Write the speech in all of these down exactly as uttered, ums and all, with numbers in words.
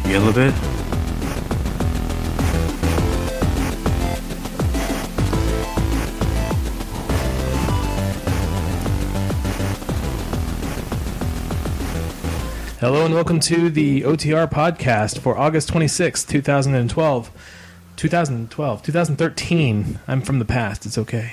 Yell a bit. Hello and welcome to the O T R podcast for August twenty-sixth, twenty twelve. twenty twelve, twenty thirteen. I'm from the past. It's okay.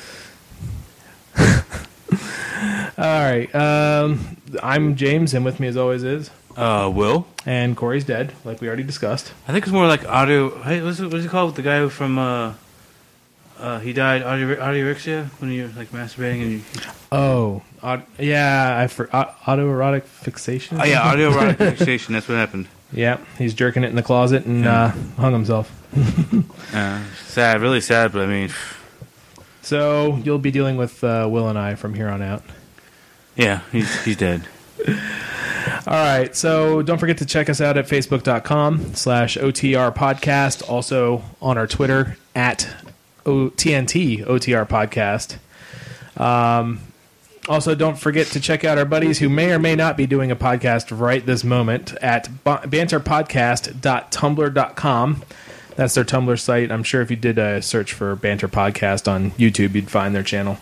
All right. Um, I'm James, and with me as always is... Uh, Will. And Corey's dead, like we already discussed. I think it's more like audio... Hey, what's it, what's it called? The guy from... Uh, uh, he died audio, audiorexia when you're like masturbating and you... Oh, aud- yeah, I for uh, autoerotic fixation. Oh yeah, autoerotic fixation. That's what happened. Yeah, he's jerking it in the closet and Yeah. uh, hung himself. uh, sad, really sad. But I mean, So you'll be dealing with uh, Will and I from here on out. yeah, he's he's dead. All right, so don't forget to check us out at facebook.com slash OTR podcast. Also on our Twitter at o- T N T O T R podcast. Um, also, don't forget to check out our buddies who may or may not be doing a podcast right this moment at banter podcast dot tumblr dot com. That's their Tumblr site. I'm sure if you did a search for Banter Podcast on YouTube, you'd find their channel.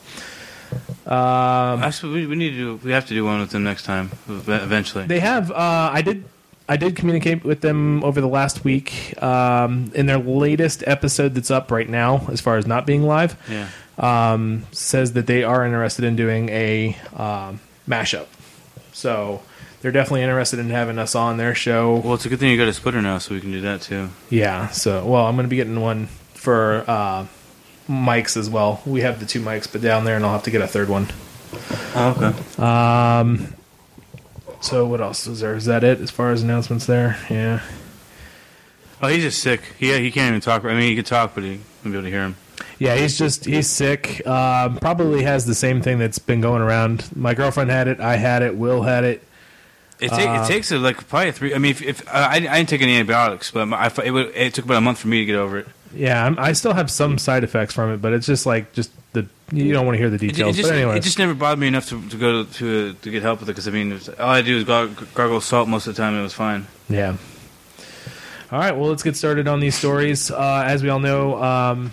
Um, Actually, we, we need to do. We have to do one with them next time. Eventually, they have. Uh, I did. I did communicate with them over the last week. Um, in their latest episode that's up right now, as far as not being live, yeah. um, says that they are interested in doing a um, mashup. So they're definitely interested in having us on their show. Well, it's a good thing you got a splitter now, so we can do that too. Yeah. So, well, I'm going to be getting one for uh, mics as well. We have the two mics, but down there, and I'll have to get a third one. Oh, okay. Um. So what else is there? Is that it as far as announcements there? Yeah. Oh, he's just sick. He he can't even talk. I mean, he could talk, but he wouldn't be able to hear him. Yeah, he's just, he's sick. Um, probably has the same thing that's been going around. My girlfriend had it. I had it. Will had it. It, ta- Uh, it takes uh, like probably three. I mean, if, if uh, I, I didn't take any antibiotics, but my, I, it, would, it took about a month for me to get over it. Yeah, I'm, I still have some side effects from it, but it's just like, just the, you don't want to hear the It, details. it just, but anyway. it just never bothered me enough to, to go to to, to get help with it, because I mean, it was, all I do is gargle, gargle salt most of the time, and it was fine. Yeah. All right, well, let's get started on these stories. Uh, as we all know, um,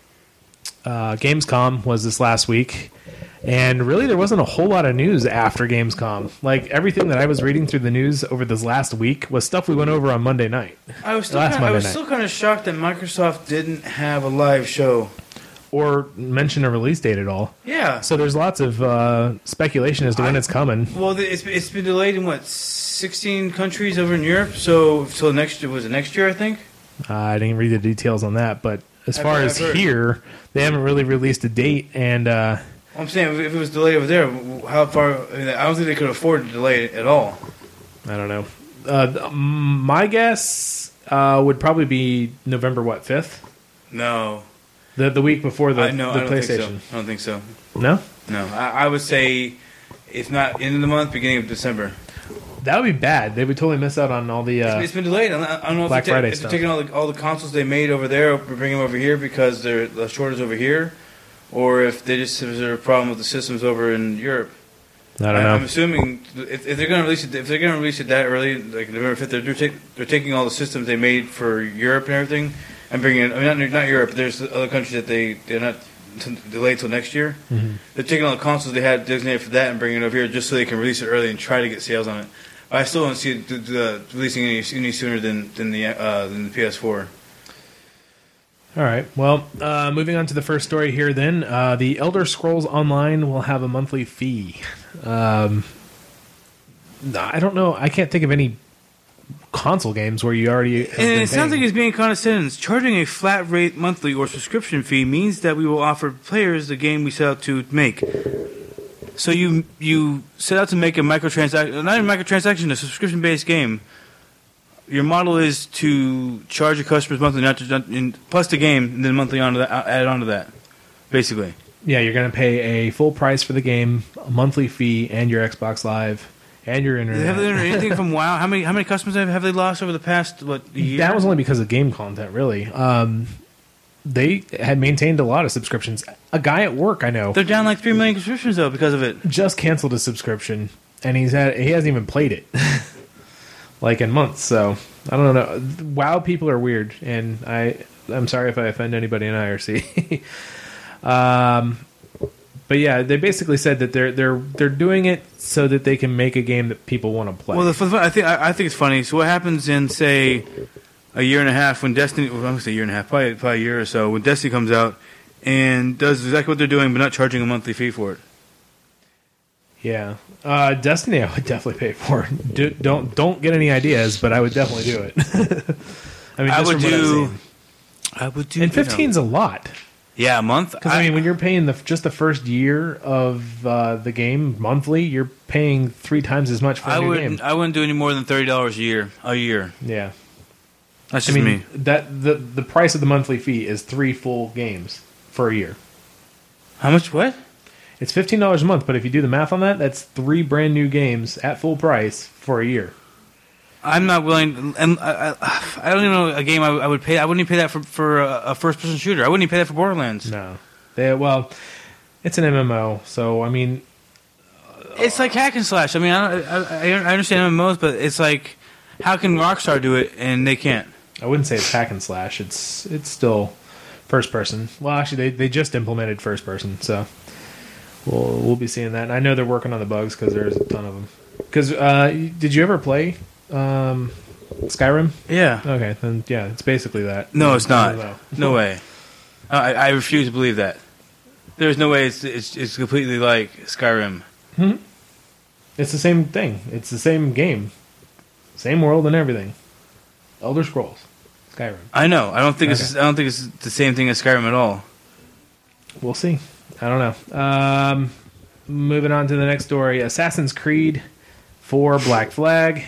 uh, Gamescom was this last week, and really there wasn't a whole lot of news after Gamescom. Like, everything that I was reading through the news over this last week was stuff we went over on Monday night. I was still Last kinda, I Monday was night. still kind of shocked that Microsoft didn't have a live show. Or mention a release date at all. Yeah. So there's lots of uh, speculation as to when I- it's coming. Well, it's it's been delayed in what sixteen countries over in Europe. So till next was it next year? I think. Uh, I didn't read the details on that, but as I've far heard- as I've heard. here, they haven't really released a date, and uh, I'm saying if it was delayed over there, how far? I, mean, I don't think they could afford to delay it at all. I don't know. Uh, my guess uh, would probably be November what fifth, No. the the week before the, I, no, the I don't think PlayStation. so. I don't think so. No, No, I, I would say if not end of the month, beginning of December. that would be bad. They would totally miss out on all the. Uh, it's been delayed. I don't I don't know if, Black they're, ta- Friday if they're stuff. taking all the, all the consoles they made over there, bringing them over here because they're the shortage over here, or if they just if there's a problem with the systems over in Europe. I don't I, know. I'm assuming if, if they're going to release it, if they're going to release it that early, like November fifth, they're, they're, take, they're taking all the systems they made for Europe and everything, and bringing it. I mean, not, not Europe. But there's other countries that they they're not t- delayed till next year. Mhm. They're taking all the consoles they had designated for that and bringing it over here just so they can release it early and try to get sales on it. I still don't see it d- d- uh, releasing any, any sooner than than the uh, than the P S four. All right. Well, uh, moving on to the first story here. Then uh, the Elder Scrolls Online will have a monthly fee. Um, I don't know. I can't think of any console games where you already. Have And been it sounds like paying. it's being condescending. Charging a flat rate monthly or subscription fee means that we will offer players the game we set out to make. So you you set out to make a microtransaction, not a microtransaction, a subscription-based game. Your model is to charge your customers monthly, not to, not, in, plus the game, and then monthly onto that, add on to that, basically. Yeah, you're going to pay a full price for the game, a monthly fee, and your Xbox Live, and your internet. Have they done anything from WoW? How many how many customers have, have they lost over the past what year? That was only because of game content, really. Um, they had maintained a lot of subscriptions. A guy at work I know They're down like three million subscriptions though because of it. just canceled his subscription, and he's had he hasn't even played it. like in months. So I don't know. WoW people are weird, and I I'm sorry if I offend anybody in I R C. um, but yeah, they basically said that they're they're they're doing it so that they can make a game that people want to play. Well, the, I think I, I think it's funny. So what happens in say a year and a half when Destiny? Well, I'm gonna say a year and a half, probably probably a year or so when Destiny comes out and does exactly what they're doing, but not charging a monthly fee for it. Yeah, uh, Destiny, I would definitely pay for. Do, don't don't get any ideas, but I would definitely do it. I mean, I just would from what I've do. seen. I would do. And fifteen's a lot. Yeah, a month. Because I, I mean, when you're paying the just the first year of uh, the game monthly, you're paying three times as much for a I new wouldn't. game. I wouldn't do any more than thirty dollars a year. A year. Yeah, That's I just mean me. that the the price of the monthly fee is three full games for a year. How much? What? It's fifteen dollars a month, but if you do the math on that, that's three brand new games at full price for a year. I'm not willing, and I, I, I don't even know a game I, I would pay. I wouldn't even pay that for for a, a first person shooter. I wouldn't even pay that for Borderlands. No, they well, it's an M M O, so I mean, It's like hack and slash. I mean, I, don't- I, I understand M M Os, but it's like, how can Rockstar do it and they can't? I wouldn't say it's hack and slash. It's it's still first person. Well, actually, they they just implemented first person, so we'll we'll be seeing that. And I know they're working on the bugs because there's a ton of them. Because uh, did you ever play um, Skyrim? Yeah. Okay, then yeah, it's basically that. No, it's I don't not. know. No way. I, I refuse to believe that. There's no way it's it's, it's completely like Skyrim. Hmm? It's the same thing. It's the same game, same world and everything. Elder Scrolls, Skyrim. I know. I don't think it's Okay. I don't think it's the same thing as Skyrim at all. We'll see. I don't know. Um, moving on to the next story: Assassin's Creed four Black Flag.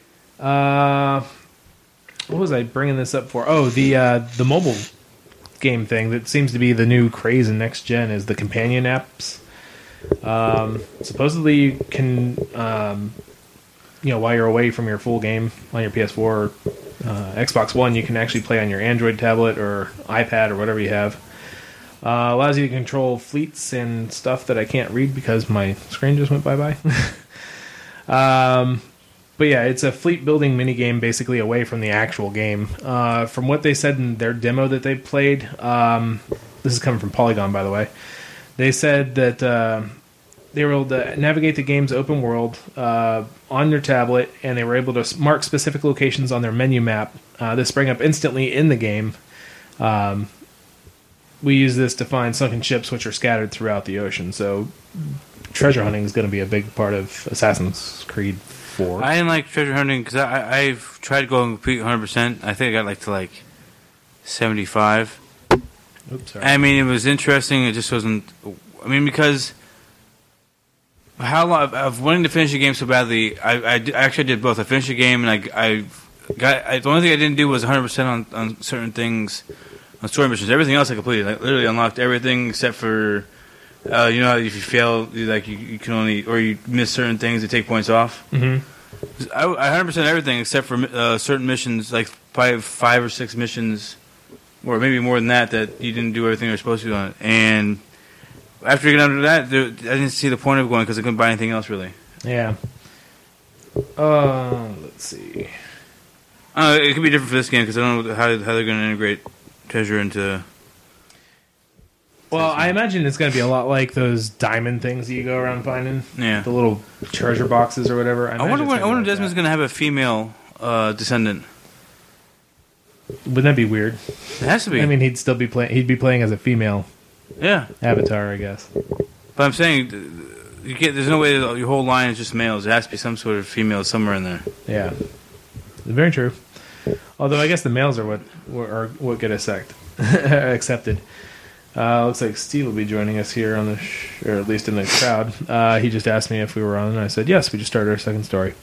Uh, what was I bringing this up for? Oh, the uh, the mobile game thing that seems to be the new craze in next gen is the companion apps. Um, supposedly you can, um, you know, while you're away from your full game on your P S four or uh, Xbox One, you can actually play on your Android tablet or iPad or whatever you have. Uh, allows you to control fleets and stuff that I can't read because my screen just went bye-bye. um, but yeah, it's a fleet building minigame basically away from the actual game. Uh, from what they said in their demo that they played, um, this is coming from Polygon, by the way. They said that uh, they were able to navigate the game's open world uh, on their tablet, and they were able to mark specific locations on their menu map. Uh, this sprang up instantly in the game. Um, we use this to find sunken ships which are scattered throughout the ocean. So treasure hunting is going to be a big part of Assassin's Creed four. I didn't like treasure hunting because I, I I've tried going complete one hundred percent. I think I got like to like seventy-five. Oops, sorry. I mean, it was interesting. It just wasn't. I mean, because how long of wanting to finish the game so badly, I, I, d- I actually did both. I finished the game, and I, I got. I, the only thing I didn't do was one hundred percent on on certain things, on story missions. Everything else I completed. I literally unlocked everything except for, uh, you know, if you fail, you, like you, you can only or you miss certain things, they take points off. Mm-hmm. I, I one hundred percent everything except for uh, certain missions, like probably five or six missions. Or maybe more than that, that you didn't do everything you were supposed to do on it. And after you get under that, there, I didn't see the point of going because I couldn't buy anything else, really. Yeah. Uh, let's see. Uh, it could be different for this game because I don't know how, how they're going to integrate treasure into... Well, I imagine it's going to be a lot like those diamond things that you go around finding. Yeah. The little treasure boxes or whatever. I, imagine wonder it's when, I gonna be wonder like if Desmond's that. going to have a female uh, descendant. Wouldn't that be weird? It has to be. I mean, he'd still be playing. He'd be playing as a female yeah. avatar, I guess. But I'm saying, you get, there's no way that your whole line is just males. There has to be some sort of female somewhere in there. Yeah, very true. Although I guess the males are what are what get accept, accepted. Uh, looks like Steve will be joining us here on the, sh- or at least in the crowd. Uh, he just asked me if we were on, and I said yes. We just started our second story.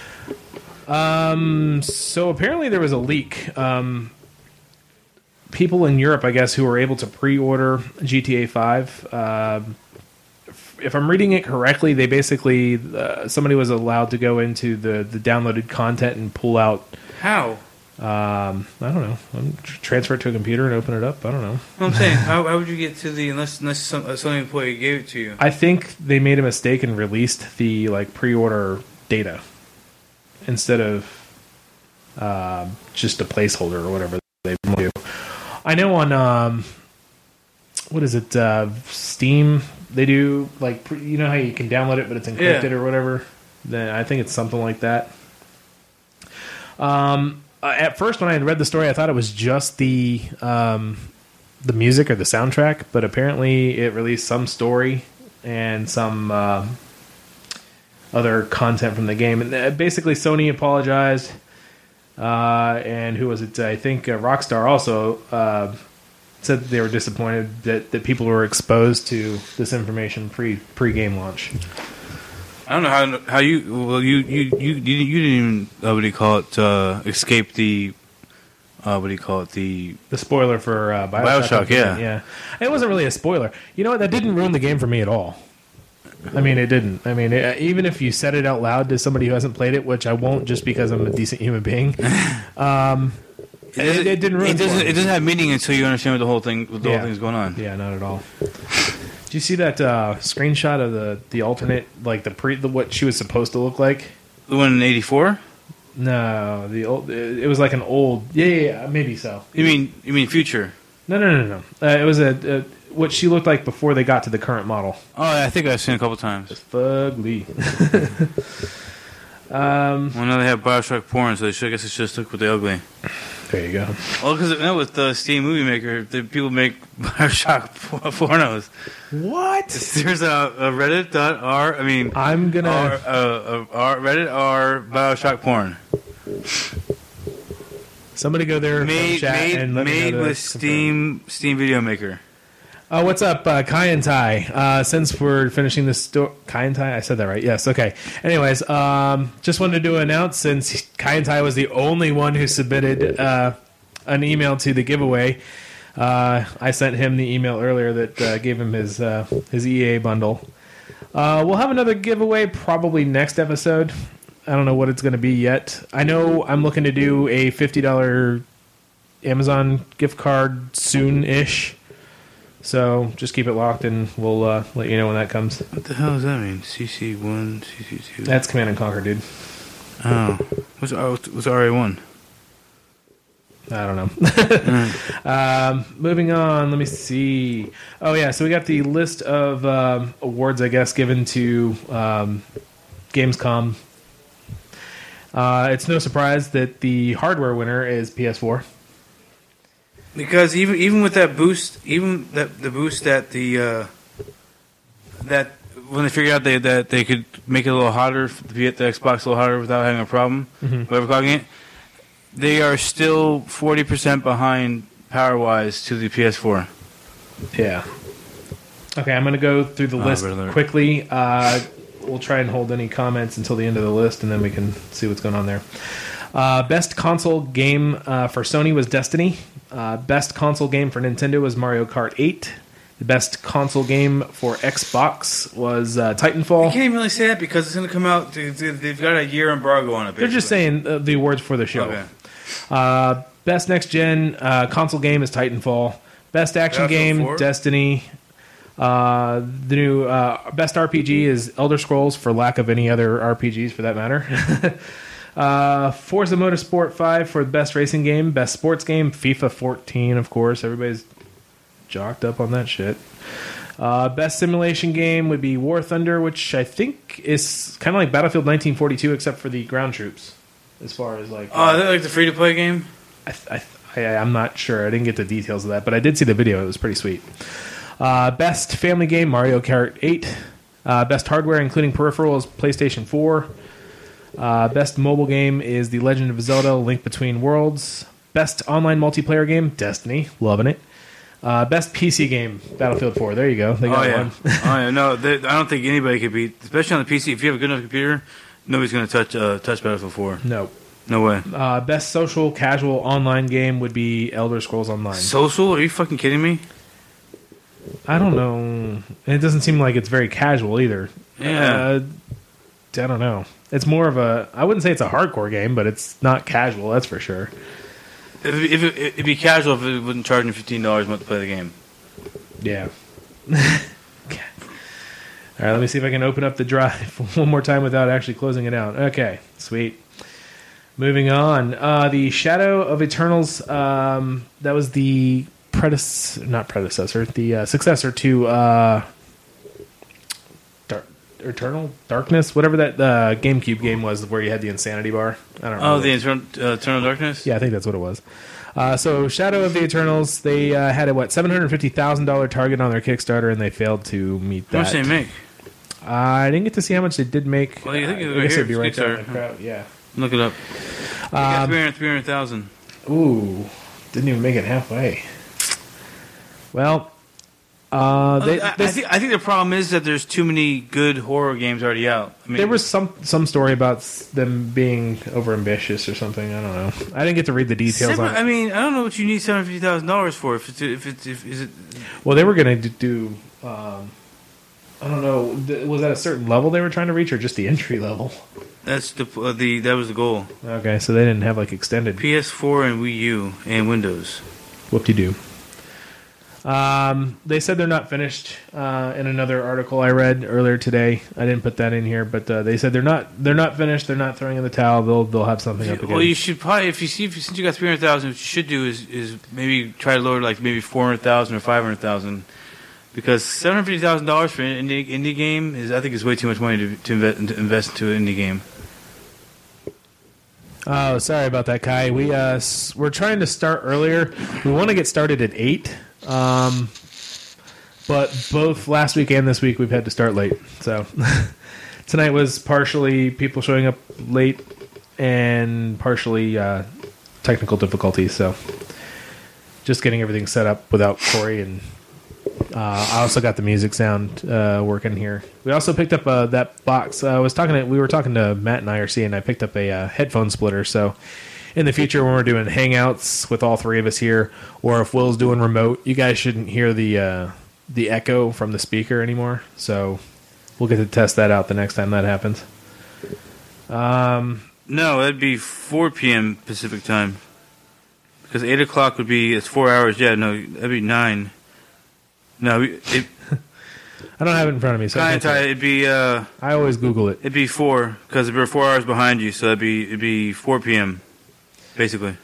Um. So apparently there was a leak. Um. People in Europe, I guess, who were able to pre-order G T A five. Uh, if I'm reading it correctly, they basically uh, somebody was allowed to go into the, the downloaded content and pull out. How? Um, I don't know. Um, tr- transfer it to a computer and open it up. I don't know. Well, I'm saying, how, how would you get to the unless unless some, uh, some employee gave it to you? I think they made a mistake and released the like pre-order data instead of uh, just a placeholder or whatever they do. I know on um, what is it, uh, Steam? They do like you know how you can download it, but it's encrypted yeah. or whatever. Then I think it's something like that. Um, at first, when I had read the story, I thought it was just the um, the music or the soundtrack, but apparently it released some story and some uh, other content from the game. And basically, Sony apologized, uh, and who was it? I think uh, Rockstar also uh, said that they were disappointed that, that people were exposed to this information pre pre game launch. I don't know how how you well you you you, you didn't even uh, what do you call it uh, escape the uh, what do you call it the the spoiler for uh, Bioshock. Bioshock yeah, yeah. It wasn't really a spoiler. You know what? That didn't ruin the game for me at all. I mean, it didn't. I mean, it, even if you said it out loud to somebody who hasn't played it, which I won't, just because I'm a decent human being. Um, it, it, it didn't ruin. It doesn't. It doesn't have meaning until you understand what the whole thing, what the yeah. whole thing's going on. Yeah, not at all. Did you see that uh, screenshot of the, the alternate, like the pre, the, what she was supposed to look like? The one in eighty-four? No, the old. It was like an old. Yeah, yeah, yeah maybe so. You mean you mean future? No, no, no, no. Uh, it was a, a what she looked like before they got to the current model. Oh, I think I've seen it a couple times. It's fugly. um, well, now they have Bioshock porn, so they should, I guess they should stick with the ugly. There you go. Well, because no, with the Steam Movie Maker, the people make Bioshock pornos. What? There's a, a Reddit dot r. I mean, I'm gonna r, uh, r, Reddit r Bioshock porn. Somebody go there, made chat made, and let made me know with Steam confirm. Steam Video Maker. Oh, what's up, uh, Kai and Tai? Uh, since we're finishing this story, Kai and Tai, I said that right? Yes. Okay. Anyways, um, just wanted to announce since Kai and Tai was the only one who submitted uh, an email to the giveaway. Uh, I sent him the email earlier that uh, gave him his uh, his E A bundle. Uh, we'll have another giveaway probably next episode. I don't know what it's going to be yet. I know I'm looking to do a fifty dollars Amazon gift card soon-ish. So just keep it locked, and we'll uh, let you know when that comes. What the hell does that mean? C C one, C C two? That's Command and Conquer, dude. Oh. What's, what's R A one? I don't know. mm. um, moving on, let me see. Oh, yeah, so we got the list of um, awards, I guess, given to um, Gamescom. Uh, it's no surprise that the hardware winner is P S four. Because even even with that boost, even that the boost that the uh, that when they figured out they, that they could make it a little hotter, get the Xbox a little hotter without having a problem, mm-hmm. whatever clogging it, they are still forty percent behind power wise to the P S four. Yeah. Okay, I'm going to go through the oh, list quickly. Uh, we'll try and hold any comments until the end of the list, and then we can see what's going on there. Uh, best console game uh, for Sony was Destiny. Uh, best console game for Nintendo was Mario Kart eight. The best console game for Xbox was uh, Titanfall. You can't even really say that because it's going to come out. They've got a year embargo on it. Basically. They're just saying uh, the awards for the show. Okay. Uh, best next gen uh, console game is Titanfall. Best action game, four? Destiny. Uh, the new uh, best R P G is Elder Scrolls, for lack of any other R P Gs for that matter. uh, Forza Motorsport five for the best racing game. Best sports game, FIFA fourteen, of course. Everybody's jocked up on that shit. Uh, best simulation game would be War Thunder, which I think is kind of like Battlefield nineteen forty-two, except for the ground troops. As far as like, oh, uh, is that like the free to play game? I, I, I, I'm not sure. I didn't get the details of that, but I did see the video. It was pretty sweet. Uh, best family game, Mario Kart eight. Uh, best hardware, including peripherals, PlayStation four. Uh, best mobile game is The Legend of Zelda: Link Between Worlds. Best online multiplayer game, Destiny. Loving it. Uh, best P C game, Battlefield four. There you go. They got oh, yeah. one. oh, yeah. No, they, I don't think anybody could beat, especially on the P C. If you have a good enough computer, nobody's going to touch uh, touch Battlefield four. No. No way. Uh, best social, casual, online game would be Elder Scrolls Online. Social? Are you fucking kidding me? I don't know. And it doesn't seem like it's very casual either. Yeah. Uh, I don't know. It's more of a... I wouldn't say it's a hardcore game, but it's not casual, that's for sure. If, if it, it'd be casual if it wouldn't charge you fifteen dollars a month to play the game. Yeah. All right, let me see if I can open up the drive one more time without actually closing it out. Okay, sweet. Moving on, uh, the Shadow of Eternals. Um, that was the predecessor, not predecessor, the uh, successor to uh, Dark, Eternal Darkness, whatever that uh, GameCube game was, where you had the Insanity Bar. I don't know. Oh, the Eternal, uh, Eternal Darkness. Yeah, I think that's what it was. Uh, so, Shadow of the Eternals. They uh, had a what seven hundred fifty thousand dollar target on their Kickstarter, and they failed to meet that. How much did they make? Uh, I didn't get to see how much they did make. Well, you think uh, it I guess here, it'd be right it's there. Kickstarter. in the crowd, Yeah. Look it up. Um, three hundred thousand. Ooh, didn't even make it halfway. Well, uh, they, I, they, I, think, I think the problem is that there's too many good horror games already out. I mean, there was some some story about them being overambitious or something. I don't know. I didn't get to read the details seven, on it. I mean, I don't know what you need seven hundred fifty thousand dollars for. If it's if it's if is it. Well, they were going to do. Um, I don't know. th- Was that a certain level they were trying to reach, or just the entry level? That's the uh, the that was the goal. Okay, so they didn't have like extended. P S four and Wii U and Windows. Whoop-de-doo. Um, they said they're not finished. Uh, in another article I read earlier today, I didn't put that in here, but uh, they said they're not they're not finished. They're not throwing in the towel. They'll they'll have something up again. Well, you should probably if you see if, since you got three hundred thousand, what you should do is is maybe try to lower like maybe four hundred thousand or five hundred thousand, because seven hundred fifty thousand dollars for an indie, indie game is I think is way too much money to to invest, to invest into an indie game. Oh, sorry about that, Kai. We uh, s- we're trying to start earlier. We want to get started at eight, um, but both last week and this week we've had to start late. So tonight was partially people showing up late and partially uh, technical difficulties. So just getting everything set up without Corey, and uh, I also got the music sound uh, working here. We also picked up uh, that box. Uh, I was talking to, we were talking to Matt and I R C, and I picked up a uh, headphone splitter. So in the future, when we're doing hangouts with all three of us here, or if Will's doing remote, you guys shouldn't hear the uh, the echo from the speaker anymore. So we'll get to test that out the next time that happens. Um, No, that'd be four p.m. Pacific time. Because eight o'clock would be it's four hours. Yeah, no, that'd be nine. No, it. I don't have it in front of me, so I, Kind can't of, tell. it'd be uh, I always Google it. it'd be four because we're four hours behind you, so it'd be it'd be four p.m. basically,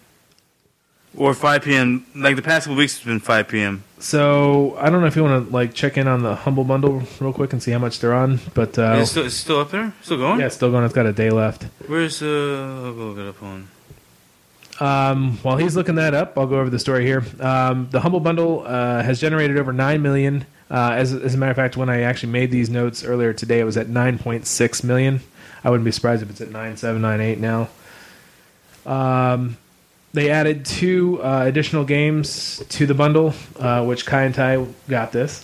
or five p.m. Like the past couple weeks, it's been five p.m. So I don't know if you want to like check in on the Humble Bundle real quick and see how much they're on, but uh, It's still, it's still up there, still going. yeah, it's still going. It's got a day left. Where's uh? I'll go look it up on. Um, while he's looking that up, I'll go over the story here. Um, the Humble Bundle uh, has generated over nine million. Uh, as, as a matter of fact, when I actually made these notes earlier today, it was at nine point six million. I wouldn't be surprised if it's at nine seven, nine eight now. Um, they added two uh, additional games to the bundle, uh, which Kai and Tai got this.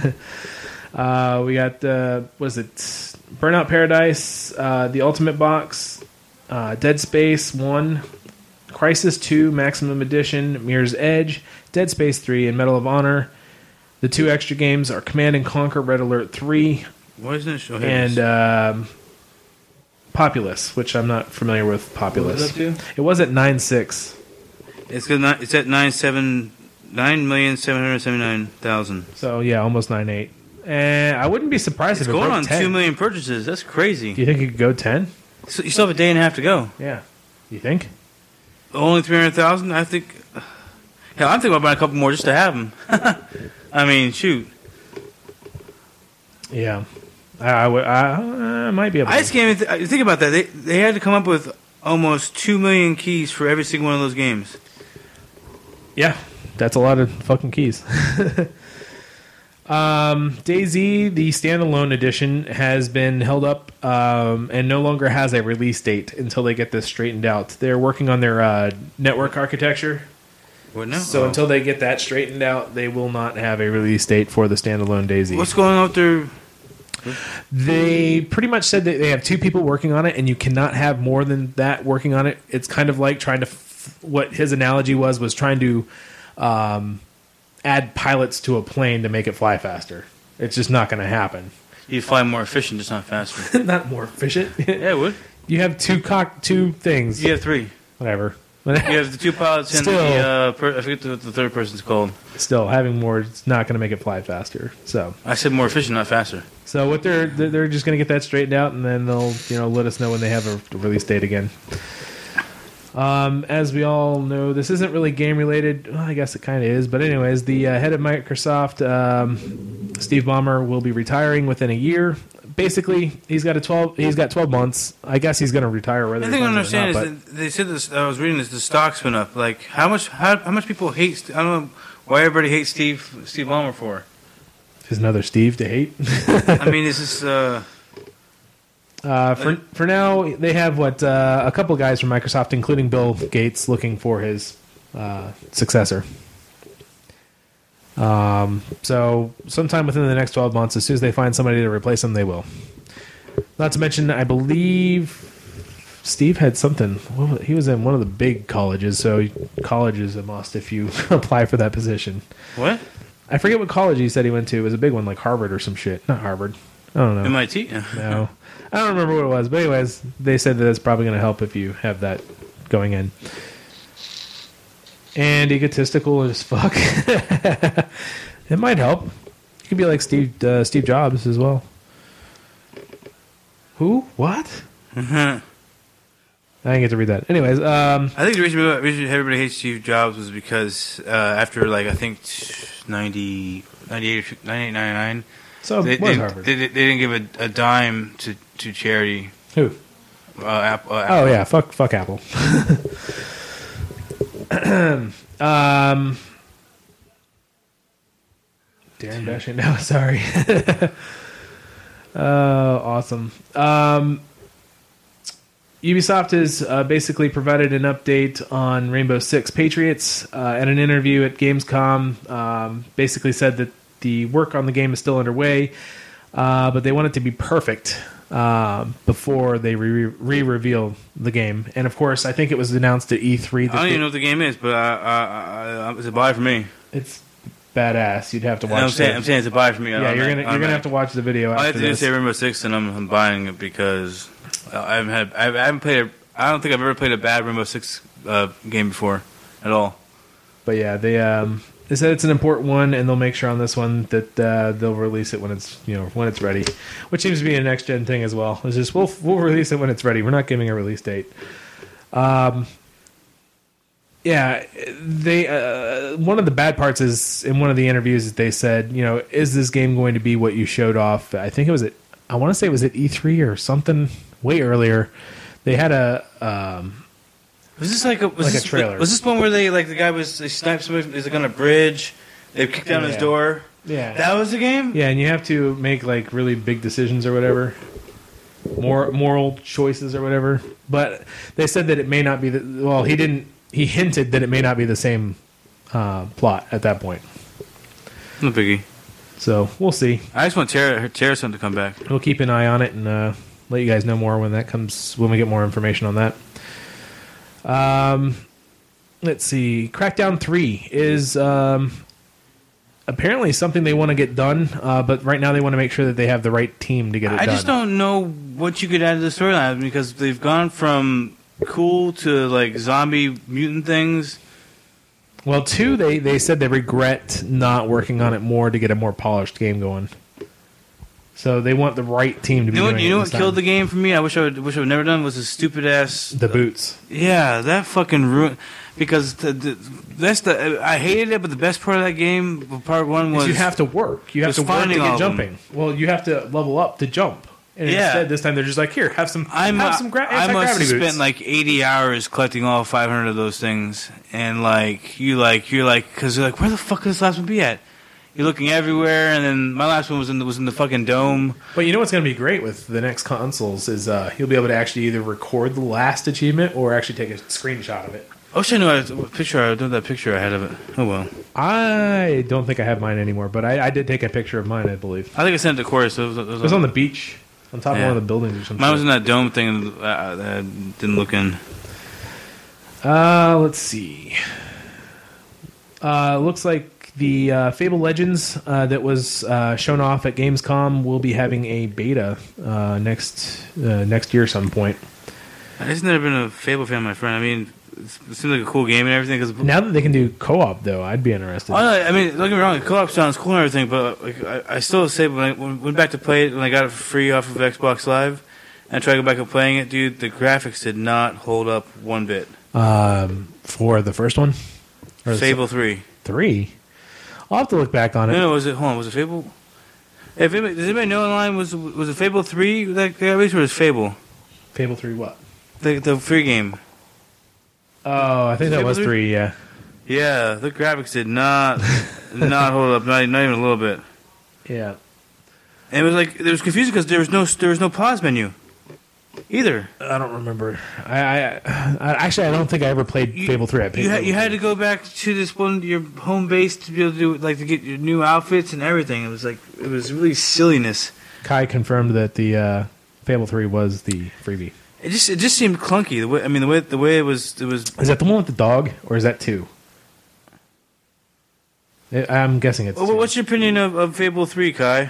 uh, we got uh, was it Burnout Paradise, uh, the Ultimate Box, uh, Dead Space one. Crisis two, Maximum Edition, Mirror's Edge, Dead Space three, and Medal of Honor. The two extra games are Command and Conquer Red Alert three Why isn't it show? and um, Populous, which I'm not familiar with Populous. What was it up It was at nine six. It's good. It's at nine seven nine million seven hundred seventy nine thousand. So, yeah, almost nine eight. And I wouldn't be surprised It's if it going broke on ten. two million purchases. That's crazy. Do you think it could go ten? So you still have a day and a half to go. Yeah. You think? Only three hundred thousand. I think. Hell, I'm thinking about buying a couple more just to have them. I mean, shoot. Yeah. I, I, would- I, I might be able to. I just can't even th- think about that. They they had to come up with almost two million keys for every single one of those games. Yeah, that's a lot of fucking keys. um, DayZ, the standalone edition, has been held up um, and no longer has a release date until they get this straightened out. They're working on their uh, network architecture. What now? So Oh. until they get that straightened out, they will not have a release date for the standalone DayZ. What's going on with their? They pretty much said that they have two people working on it, and you cannot have more than that working on it. It's kind of like trying to. F- what his analogy was was trying to um, add pilots to a plane to make it fly faster. It's just not going to happen. You fly more efficient, just not faster. Not more efficient. Yeah, it would. You have two cock, two things. You have three. Whatever. You have the two pilots and Still. the uh, per- I forget what the third person's called. Still, having more is not going to make it fly faster. So, I said more efficient, not faster. so what they're they're just going to get that straightened out, and then they'll you know let us know when they have a release date again. Um, as we all know, this isn't really game related. Well, I guess it kind of is. But anyways, the uh, head of Microsoft, um, Steve Ballmer, will be retiring within a year. Basically, he's got a twelve. He's got twelve months. I guess he's going to retire. Whether The thing I don't he understand not, is that they said this. I was reading this. The stocks went up. Like how much? How, how much people hate? I don't know why everybody hates Steve Steve Ballmer for. There's another Steve to hate. I mean, is this? Uh, Uh, for for now, they have what uh, a couple guys from Microsoft, including Bill Gates, looking for his uh, successor. Um, so sometime within the next twelve months, as soon as they find somebody to replace him, they will. Not to mention, I believe Steve had something. Well, he was in one of the big colleges, so college is a must if you apply for that position. what? I forget what college he said he went to. It was a big one, like Harvard or some shit. Not Harvard. I don't know. M I T. No. I don't remember what it was. But anyways, they said that it's probably going to help if you have that going in. And egotistical as fuck. It might help. You could be like Steve uh, Steve Jobs as well. Who? What? I didn't get to read that. Anyways, um, I think the reason, the reason everybody hates Steve Jobs was because uh, after like I think ninety, ninety-eight, ninety-eight, ninety-nine, so they, it was they, Harvard. they, they didn't give a, a dime to, to charity. Who? Uh, App, uh, Oh yeah, fuck, fuck Apple. um, Darren Bashing. No, sorry. uh, awesome. Um, Ubisoft has uh, basically provided an update on Rainbow Six Patriots uh, at an interview at Gamescom. Um, basically said that the work on the game is still underway, uh, but they want it to be perfect uh, before they re- re-reveal the game. And of course, I think it was announced at E three. That I don't they, even know what the game is, but I, I, I, it's a buy for me. it's badass. You'd have to watch. I'm saying, the- I'm saying it's a buy for me. yeah, I'm you're not- gonna you're I'm gonna not- have to watch the video. All I have After to do is this. say Rainbow Six, and I'm, I'm buying it because I haven't had I haven't played. A, I don't think I've ever played a bad Rainbow Six uh, game before at all. But yeah, they um, they said it's an important one, and they'll make sure on this one that uh, they'll release it when it's you know when it's ready, which seems to be a next gen thing as well. It's just we'll we'll release it when it's ready. We're not giving a release date. Um, yeah, they uh, one of the bad parts is in one of the interviews that they said, you know, is this game going to be what you showed off? I think it was at I want to say it was at E three or something way earlier. They had a um, Was this like a was Like a this, trailer. Was this one where they like the guy was they sniped somebody? Is like on a bridge? They kicked down his Yeah. door. yeah That was the game. Yeah, and you have to make like really big decisions or whatever, more moral choices or whatever. But they said that it may not be the. Well, he didn't. He hinted that it may not be the same uh, plot at that point. No biggie. So we'll see. I just want Terra Terrason to come back. We'll keep an eye on it and uh, let you guys know more when that comes. When we get more information on that. Um, let's see. Crackdown three is um, apparently something they want to get done, uh, but right now they want to make sure that they have the right team to get it I done. just don't know what you could add to the storyline because they've gone from cool to like zombie mutant things. Well, two, they, they said they regret not working on it more to get a more polished game going. So they want the right team to be You know what? doing You it know this what killed time. the game for me? I wish I would wish I would never done was a stupid ass. The boots. Yeah, that fucking ruined because the, the, that's the I hated it, but the best part of that game, part one was you have to work. You have was to work to finding all get of them. jumping. Well, you have to level up to jump. And Yeah. instead, this time they're just like, here, have some, I'm, have uh, some gra- I must have anti-gravity boots. spent like eighty hours collecting all five hundred of those things, and like you like you're like because you're like where the fuck could this last one be at? You're looking everywhere, and then my last one was in the, was in the fucking dome. But you know what's going to be great with the next consoles is uh, you'll be able to actually either record the last achievement or actually take a screenshot of it. I wish I knew I had a picture. I don't have that picture I had of it. Oh well. I don't think I have mine anymore, but I, I did take a picture of mine, I believe. I think I sent it to Corey. So it was, it was, It was on the beach, on top Yeah. of one of the buildings or something. mine was in that dome thing uh, that I didn't look in. Uh, let's see. Uh, looks like the uh, Fable Legends uh, that was uh, shown off at Gamescom will be having a beta uh, next uh, next year some point. I just never been a Fable fan, my friend. I mean, it's, it seems like a cool game and everything. Cause, Now that they can do co-op, though, I'd be interested. Oh, no, I mean, don't get me wrong. Co-op sounds cool and everything, but like, I, I still say when I when, went back to play it when I got it for free off of Xbox Live, and I tried to go back and playing it, dude, the graphics did not hold up one bit. um, for the first one. Or Fable three. Three. I'll have to look back on it. No, no, was it? Hold on, was it Fable? If anybody, does anybody know online was was it Fable three that got released or was it Fable? Fable three, what? The the free game. Oh, I think that Fable was three? three. Yeah. Yeah, the graphics did not not hold up, not, not even a little bit. Yeah. And it was like it was confusing because there was no there was no pause menu either. I don't remember. I, I, I actually I don't think I ever played You- Fable three. I played You had Fable you had two. to go back to this one your home base to be able to do like to get your new outfits and everything. It was like it was really silliness. Kai confirmed that the uh, Fable three was the freebie. It just it just seemed clunky. The way I mean the way the way it was it was. Is that the one with the dog, or is that two? I- I'm guessing it's. Well, two. what's your opinion of, of Fable three, Kai?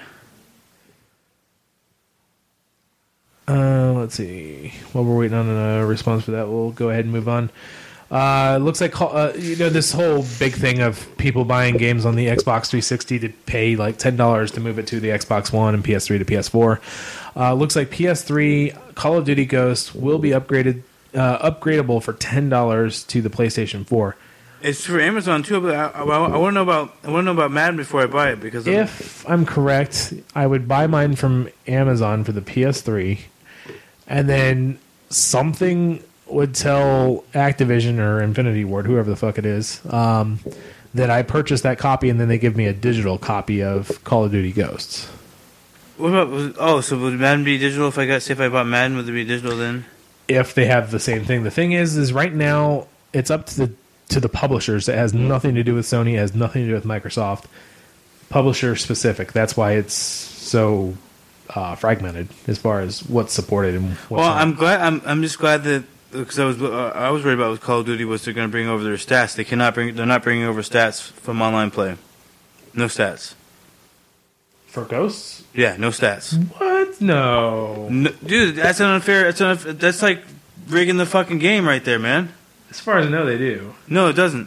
Uh, let's see. While we're waiting on a response for that, we'll go ahead and move on. Uh, looks like call- uh, you know this whole big thing of people buying games on the Xbox three sixty to pay like ten dollars to move it to the Xbox One and P S three to P S four. Uh, looks like P S three Call of Duty Ghosts will be upgraded, uh, upgradable for ten dollars to the PlayStation four. It's for Amazon too, but I, I, I want to know about I want to know about Madden before I buy it because of, If I'm correct, I would buy mine from Amazon for the P S three, and then something would tell Activision or Infinity Ward, whoever the fuck it is, um, that I purchased that copy, and then they give me a digital copy of Call of Duty Ghosts. what about was- oh so would Madden be digital if I got say if I bought Madden would it be digital then? If they have the same thing. The thing is, is right now it's up to the to the publishers. It has nothing to do with Sony. It has nothing to do with Microsoft. Publisher specific. That's why it's so uh, fragmented as far as what's supported and what's Well, not. I'm glad I'm I'm just glad that because I was uh, I was worried about with Call of Duty was they're going to bring over their stats. They cannot bring they're not bringing over stats from online play. No stats. For Ghosts? Yeah, no stats. What? No. No, dude, that's an unfair. That's an, unf- that's like rigging the fucking game right there, man. As far as I know, they do. No, it doesn't.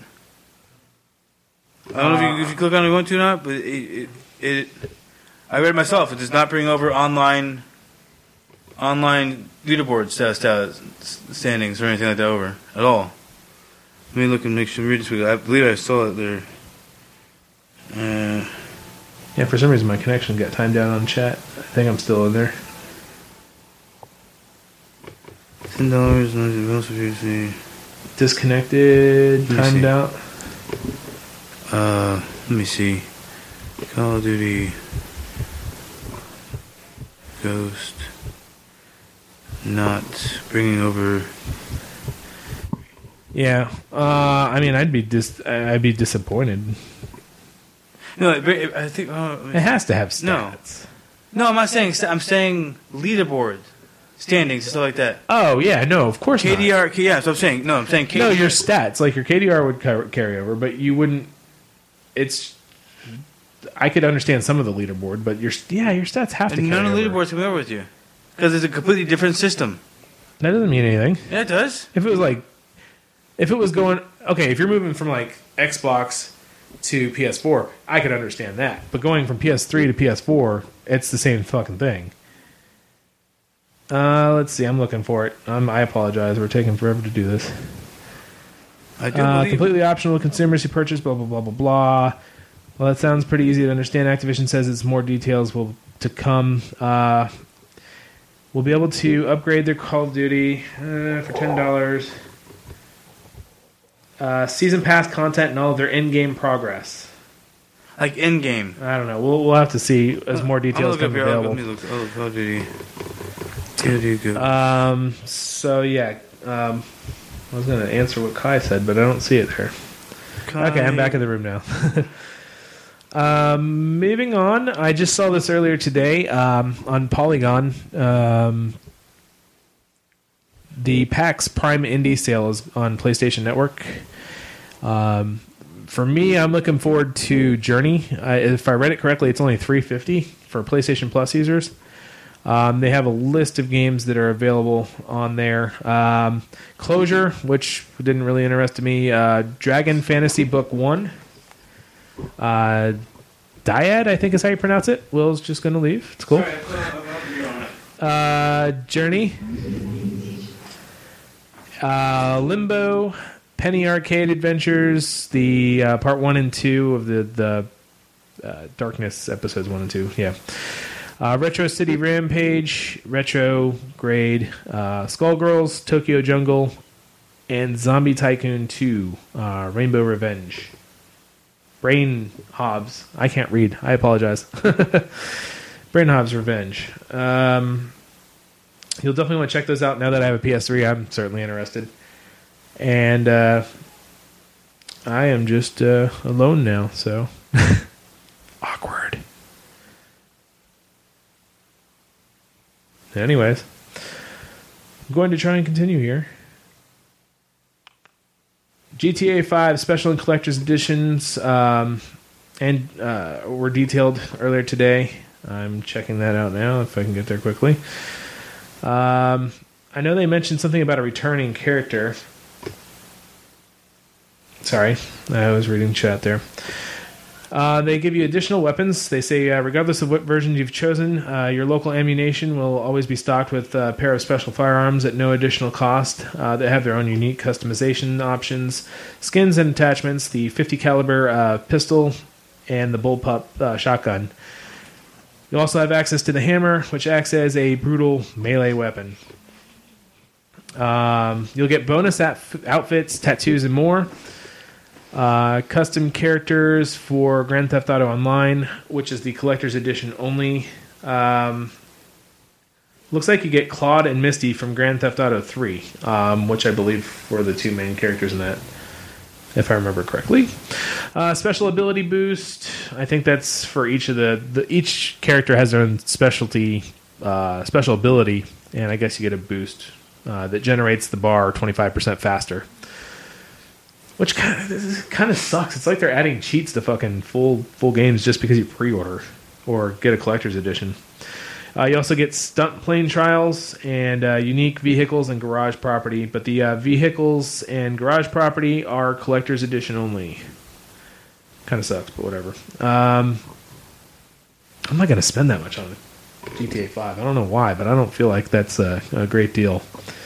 I don't know if you, if you click on it, you want to or not, but it, it, it. I read it myself. It does not bring over online, online leaderboard stats, stats, standings or anything like that over at all. Let me look and make sure. Read this. I believe I saw it there. Uh, Yeah, for some reason my connection got timed out on chat. I think I'm still in there. Ten dollars. What you see? Disconnected, Let me timed see. out. Uh, let me see. Call of Duty Ghost not bringing over. Yeah, uh, I mean, I'd be dis- I'd be disappointed. No, it- I think. Uh, It has to have No. stats. no, I'm not saying. sta- I'm saying leaderboard standings and stuff like that. Oh yeah, no, of course K D not. R. K- Yeah, so I'm saying. No, I'm saying. K D R. No, your stats, like your K D R would car- carry over, but you wouldn't. It's. I could understand some of the leaderboard, but your yeah, your stats have to. And carry none of the over. leaderboards come over with you because it's a completely different system. That doesn't mean anything. Yeah, it does. If it was like, if it was going okay, if you're moving from like Xbox to P S four, I could understand that. But going from P S three to P S four, it's the same fucking thing. Uh, let's see. I'm looking for it. Um, I apologize. We're taking forever to do this. I do Uh, believe. completely optional to consumers who purchase. Blah blah blah blah blah. Well, that sounds pretty easy to understand. Activision says it's more details will to come. Uh, we'll be able to upgrade their Call of Duty uh, for ten dollars. Uh, season pass content and all of their in-game progress. Like in game. I don't know. We'll we'll have to see as more details I'm gonna come look up here. I'll- available. Let me look. Oh, Call of Duty. Call of Duty Ghost. Um. So yeah. Um. I was going to answer what Kai said, but I don't see it there. Okay, I'm back in the room now. um, moving on, I just saw this earlier today um, on Polygon. Um, the PAX Prime Indie sale is on PlayStation Network. Um, for me, I'm looking forward to Journey. Uh, if I read it correctly, it's only three hundred fifty dollars for PlayStation Plus users. Um, they have a list of games that are available on there. Um, Closure, which didn't really interest me. Uh, Dragon Fantasy Book one. Uh, Dyad, I think is how you pronounce it. Will's just going to leave. It's cool. Uh, Journey. Uh, Limbo, Penny Arcade Adventures, the uh, part one and two of the the uh, Darkness episodes one and two. Yeah. Uh, Retro City Rampage, Retro Grade, uh, Skullgirls, Tokyo Jungle, and Zombie Tycoon two, uh, Rainbow Revenge. Brain Hobbs. I can't read. I apologize. Brain Hobbs Revenge. Um, you'll definitely want to check those out. Now that I have a P S three, I'm certainly interested. And uh, I am just uh, alone now, so awkward. Anyways, I'm going to try and continue here. G T A five Special and Collector's Editions um, and uh, were detailed earlier today. I'm checking that out now if I can get there quickly. Um, I know they mentioned something about a returning character. Sorry, I was reading chat there. Uh, they give you additional weapons. They say, uh, regardless of what version you've chosen, uh, your local ammunition will always be stocked with a pair of special firearms at no additional cost. Uh, they have their own unique customization options, skins and attachments, the fifty caliber uh, pistol, and the bullpup uh, shotgun. You also have access to the hammer, which acts as a brutal melee weapon. Um, you'll get bonus outf- outfits, tattoos, and more. Uh, custom characters for Grand Theft Auto Online, which is the collector's edition only. Um, looks like you get Claude and Misty from Grand Theft Auto three, um, which I believe were the two main characters in that, if I remember correctly. Uh, special ability boost. I think that's for each of the, the each character has their own specialty, uh, special ability, and I guess you get a boost uh, that generates the bar twenty-five percent faster. Which kind of, kind of sucks. It's like they're adding cheats to fucking full full games just because you pre-order or get a collector's edition. Uh, you also get stunt plane trials and uh, unique vehicles and garage property, but the uh, vehicles and garage property are collector's edition only. Kind of sucks, but whatever. Um, I'm not going to spend that much on G T A five. I don't know why, but I don't feel like that's a, a great deal.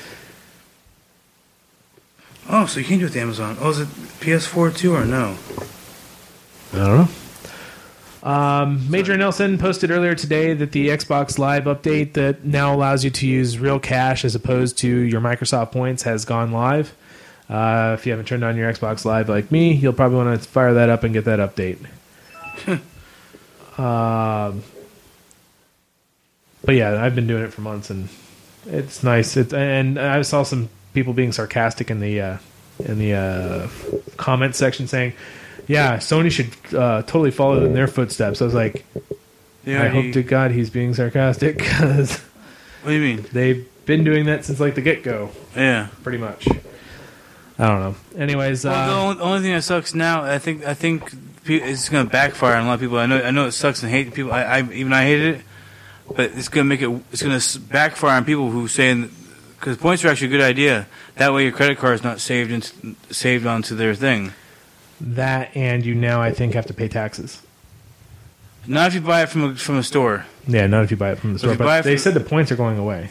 Oh, so you can do it with Amazon. Oh, is it P S four too or no? I don't know. Um, Major Nelson posted earlier today that the Xbox Live update that now allows you to use real cash as opposed to your Microsoft points has gone live. Uh, if you haven't turned on your Xbox Live like me, you'll probably want to fire that up and get that update. um, but yeah, I've been doing it for months and it's nice. It, and I saw some people being sarcastic in the uh, in the uh, comment section saying, "Yeah, Sony should uh, totally follow in their footsteps." I was like, yeah, I he, hope to God he's being sarcastic because what do you mean? They've been doing that since like the get go. Yeah, pretty much. I don't know. Anyways, well, uh, the only, only thing that sucks now, I think, I think it's going to backfire on a lot of people. I know, I know it sucks and hate people. I, I even I hated it, but it's going to make it. It's going to backfire on people who saying. Because points are actually a good idea. That way your credit card is not saved into, saved onto their thing. That and you now, I think, have to pay taxes. Not if you buy it from a, from a store. Yeah, not if you buy it from the store. But they said the points are going away.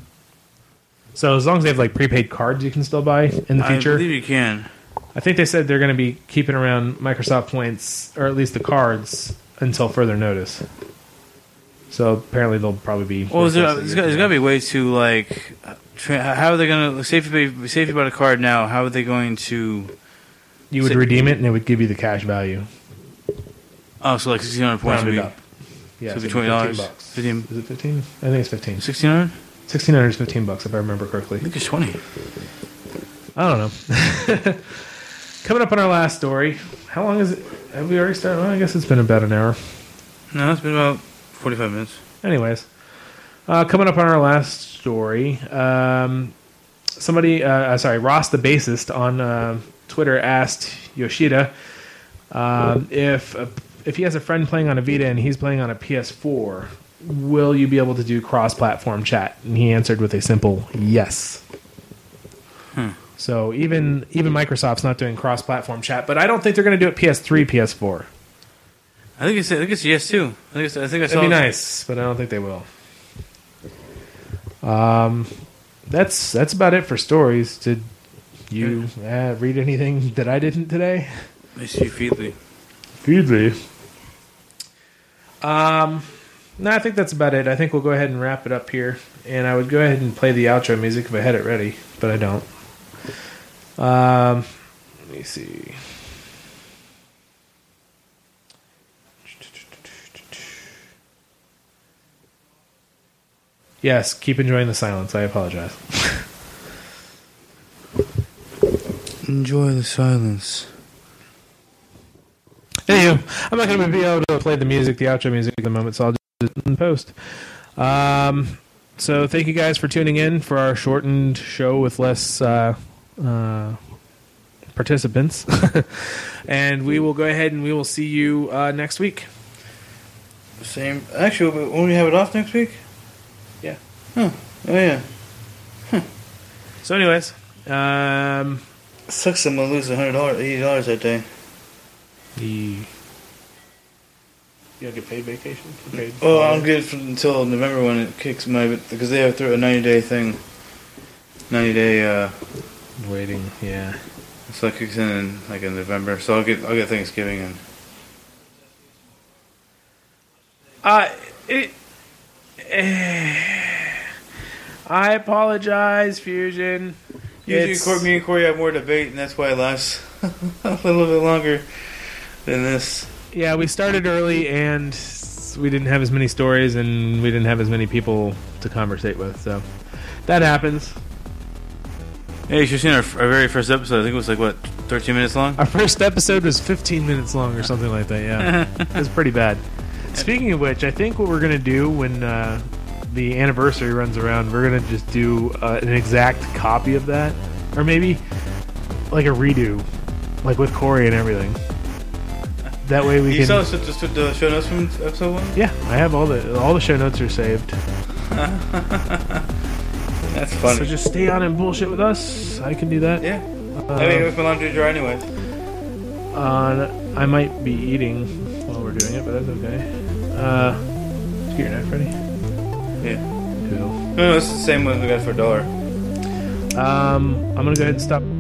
So as long as they have like prepaid cards you can still buy in the future. I believe you can. I think they said they're going to be keeping around Microsoft points, or at least the cards, until further notice. So apparently they'll probably be... Well, is there, there's got to be ways to like... How are they going to... Say if you bought a card now, how are they going to... You would say, redeem it and it would give you the cash value. Oh, so like sixteen hundred points would be... Up. Yeah, so it'd be twenty dollars. fifteen Is it fifteen? I think it's fifteen. sixteen hundred? sixteen hundred is fifteen bucks if I remember correctly. I think it's twenty. I don't know. Coming up on our last story. How long is it? Have we already started? Well, I guess it's been about an hour. No, it's been about forty-five minutes. Anyways. Uh, coming up on our last story. Um, somebody, uh, sorry, Ross the bassist on uh, Twitter asked Yoshida um, if uh, if he has a friend playing on a Vita and he's playing on a P S four, will you be able to do cross-platform chat? And he answered with a simple yes. Hmm. So even even Microsoft's not doing cross-platform chat, but I don't think they're going to do it P S three, P S four. I think it's I think it's yes too. I think it's, I think I saw. That'd be nice, but I don't think they will. Um, that's that's about it for stories. Did You uh, read anything that I didn't today? Miss you, Feedly. Feedly. Um, no, I think that's about it. I think we'll go ahead and wrap it up here. And I would go ahead and play the outro music if I had it ready, but I don't. Um, let me see. Yes, keep enjoying the silence. I apologize. Enjoy the silence. Anywho, I'm not going to be able to play the music, the outro music at the moment, so I'll do it in post. Um, so thank you guys for tuning in for our shortened show with less uh, uh, participants. And we will go ahead and we will see you uh, next week. Same. Actually, won't we have it off next week? Yeah. Huh. Oh, yeah. Huh. So anyways, um... sucks I'm going to lose one hundred dollars, eighty dollars that day. The... You don't get paid vacation? Paid well, I don't get it from, until November when it kicks my... because they have through a ninety-day thing. ninety-day, uh... waiting, yeah. So it kicks in, in like in November. So I'll get I'll get Thanksgiving in. Uh, it... I apologize, Fusion. Usually, It's- Cor- me and Corey have more debate, and that's why it lasts a little bit longer than this. Yeah, we started early, and we didn't have as many stories, and we didn't have as many people to conversate with, so that happens. Hey, you should have seen our, our very first episode. I think it was like, what, thirteen minutes long? Our first episode was fifteen minutes long or something like that, yeah. It was pretty bad. Speaking of which, I think what we're going to do when uh, the anniversary runs around, we're going to just do uh, an exact copy of that. Or maybe like a redo, like with Corey and everything. That way we you can... saw the, the, the show notes from episode one? Yeah, I have all the all the show notes are saved. That's funny. So just stay on and bullshit with us. I can do that. Yeah. Uh, I mean, it was my laundry dry anyway. Uh, I might be eating while we're doing it, but that's okay. Uh, did you get your knife ready? Yeah. Cool. No, no, it's the same one we got for a dollar. Um, I'm gonna go ahead and stop.